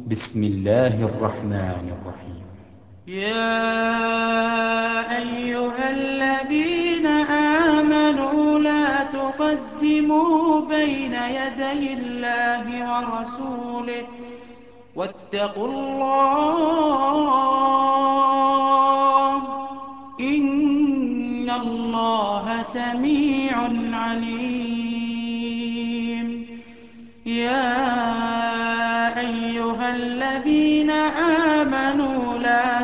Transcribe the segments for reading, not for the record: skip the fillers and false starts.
بسم الله الرحمن الرحيم. يا أيها الذين آمنوا لا تقدموا بين يدي الله ورسوله واتقوا الله إن الله سميع عليم. يا أيها الذين آمنوا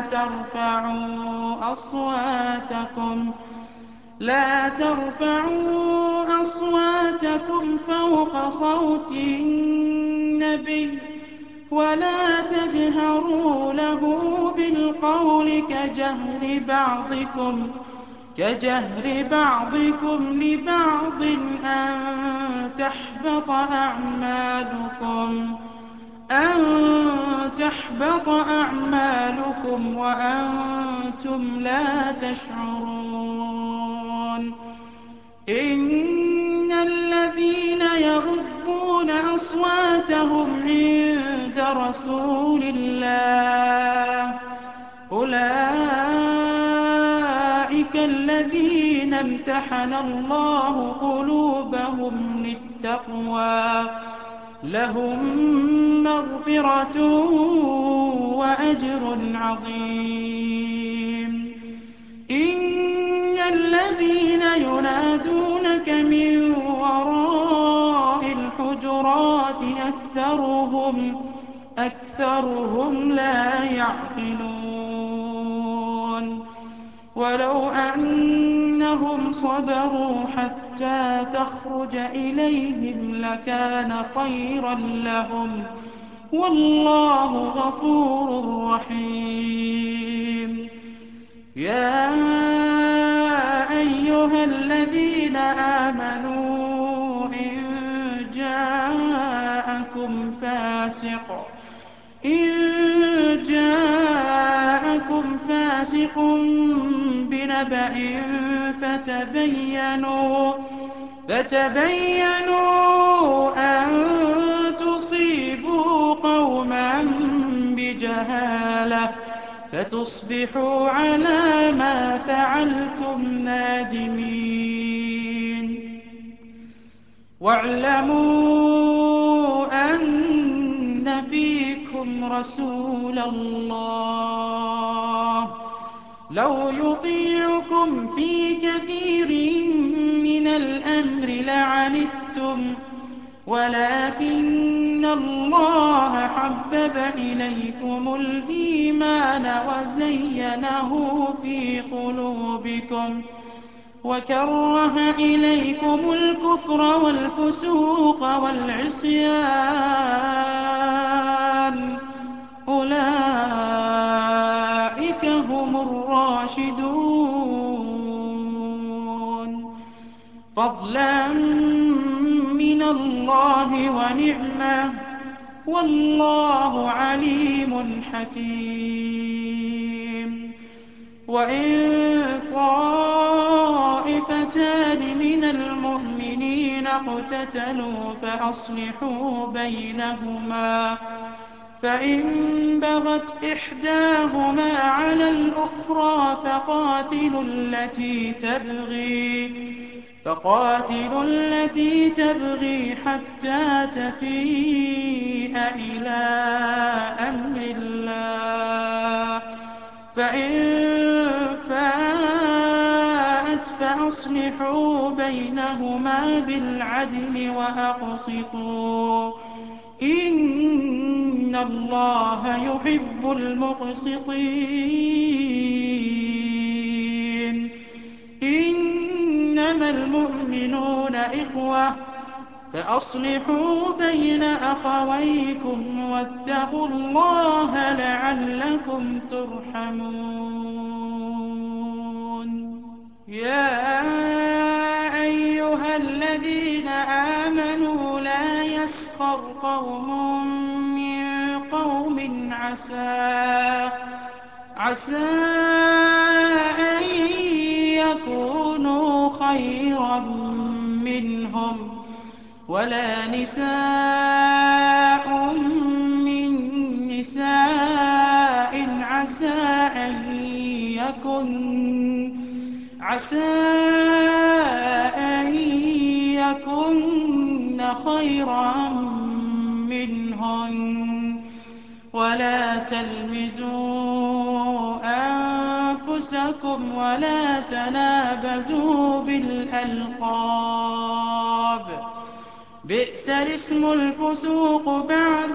لا ترفعوا أصواتكم فوق صوت النبي ولا تجهروا له بالقول كجهر بعضكم لبعض أن تحبط أعمالكم وأنتم لا تشعرون. إن الذين يغضون أصواتهم عند رسول الله أولئك الذين امتحن الله قلوبهم للتقوى لهم مغفرة وأجر عظيم. إن الذين ينادونك من وراء الحجرات أكثرهم لا يعقلون. ولو أنهم صبروا حتى تخرج إليهم لكان خيرا لهم والله غفور رحيم. يا أيها الذين آمنوا إن جاءكم فاسق بنبأ فتبينوا أن تصيبوا قوما بجهالة فتصبحوا على ما فعلتم نادمين. واعلموا أن فيكم رسول الله لو يطيعكم في كثير من الأمر لعنتم ولكن الله حبب إليكم الإيمان وزينه في قلوبكم وكره إليكم الكفر والفسوق والعصيان أولئك هم الراشدون فضلا من الله ونعمة والله عليم حكيم. وإن طائفتان من المؤمنين اقتتلوا فأصلحوا بينهما فإن بغت إحداهما على الأخرى فقاتلوا التي تبغي حتى تفيء إلى أمر الله فإن فاءت فأصلحوا بينهما بالعدل وأقسطوا إن الله يحب المقسطين. إنما المؤمنون إخوة فأصلحوا بين أخويكم واتقوا الله لعلكم ترحمون. يا أيها الذين آمنوا لا يسخر قوم من قوم عسى أن يكونوا خيرا منهم ولا نساء من عسى أن يكن خيرا منهن. ولا تلمزوا أنفسكم ولا تنابزوا بالألقاب، بئس الاسم الفسوق بعد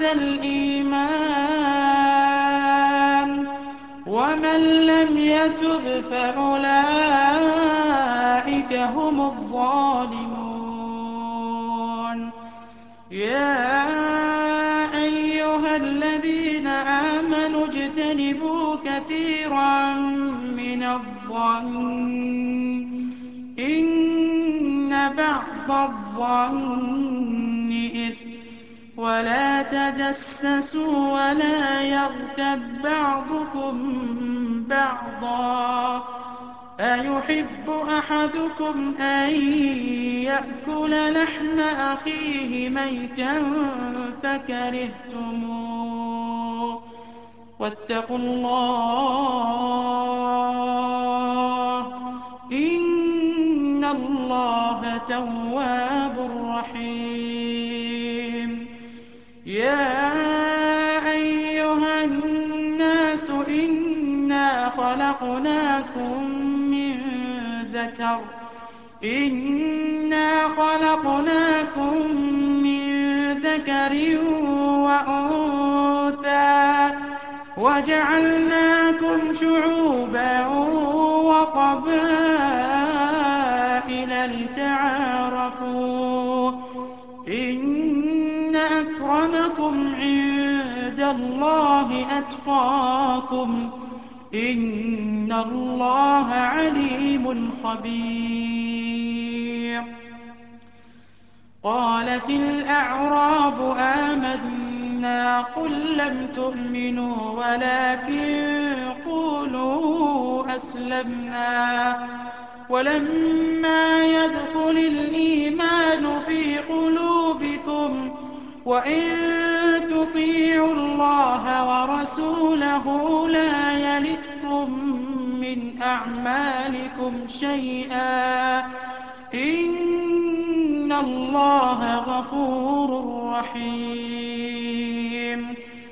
الإيمان، ومن لم يتب فأولئك هم الظالمون. يا أيها الذين آمنوا اجتنبوا كثيرا من الظن إن بعض الظن إثم، ولا تجسسوا ولا يغتب بعضكم بعضا، أيحب أحدكم أن يأكل لحم أخيه ميتا فكرهتموه، واتقوا الله إن الله تواب رحيم. يا أيها الناس إنا خلقناكم من ذكر وأنثى وجعلناكم شعوبا وقبائل لتعارفوا إن أكرمكم عند الله أتقاكم إن الله عليم خبير. قالت الأعراب آمنا قل لم تؤمنوا ولكن قولوا أسلمنا ولما يدخل الإيمان في قلوبكم وإن تطيعوا الله ورسوله لا يلتكم من أعمالكم شيئا إن الله غفور رحيم.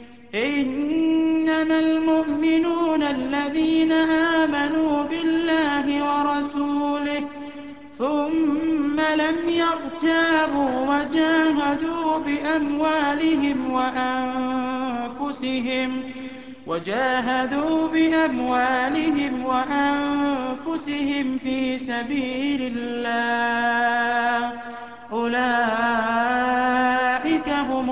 إنما المؤمنون الذين آمنوا بالله ورسوله ثم لم يرتابوا وجاهدوا بأموالهم وأنفسهم في سبيل الله أولئك هم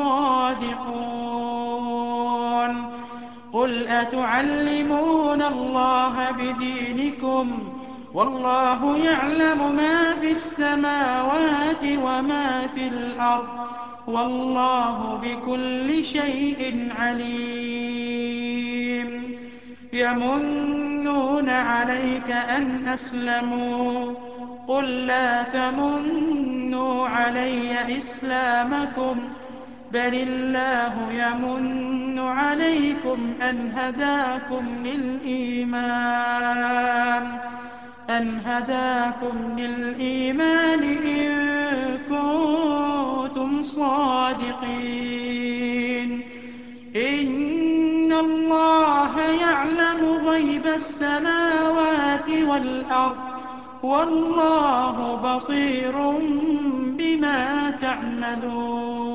الصادقون. قل أتعلمون الله بدينكم والله يعلم ما في السماوات وما في الأرض والله بكل شيء عليم. يمنون عليك أن أسلموا قل لا تمنوا علي إسلامكم بل الله يمن عليكم أن هداكم للإيمان إن كنتم صادقين. إن الله يعلم غيب السماوات والأرض والله بصير بما تعملون.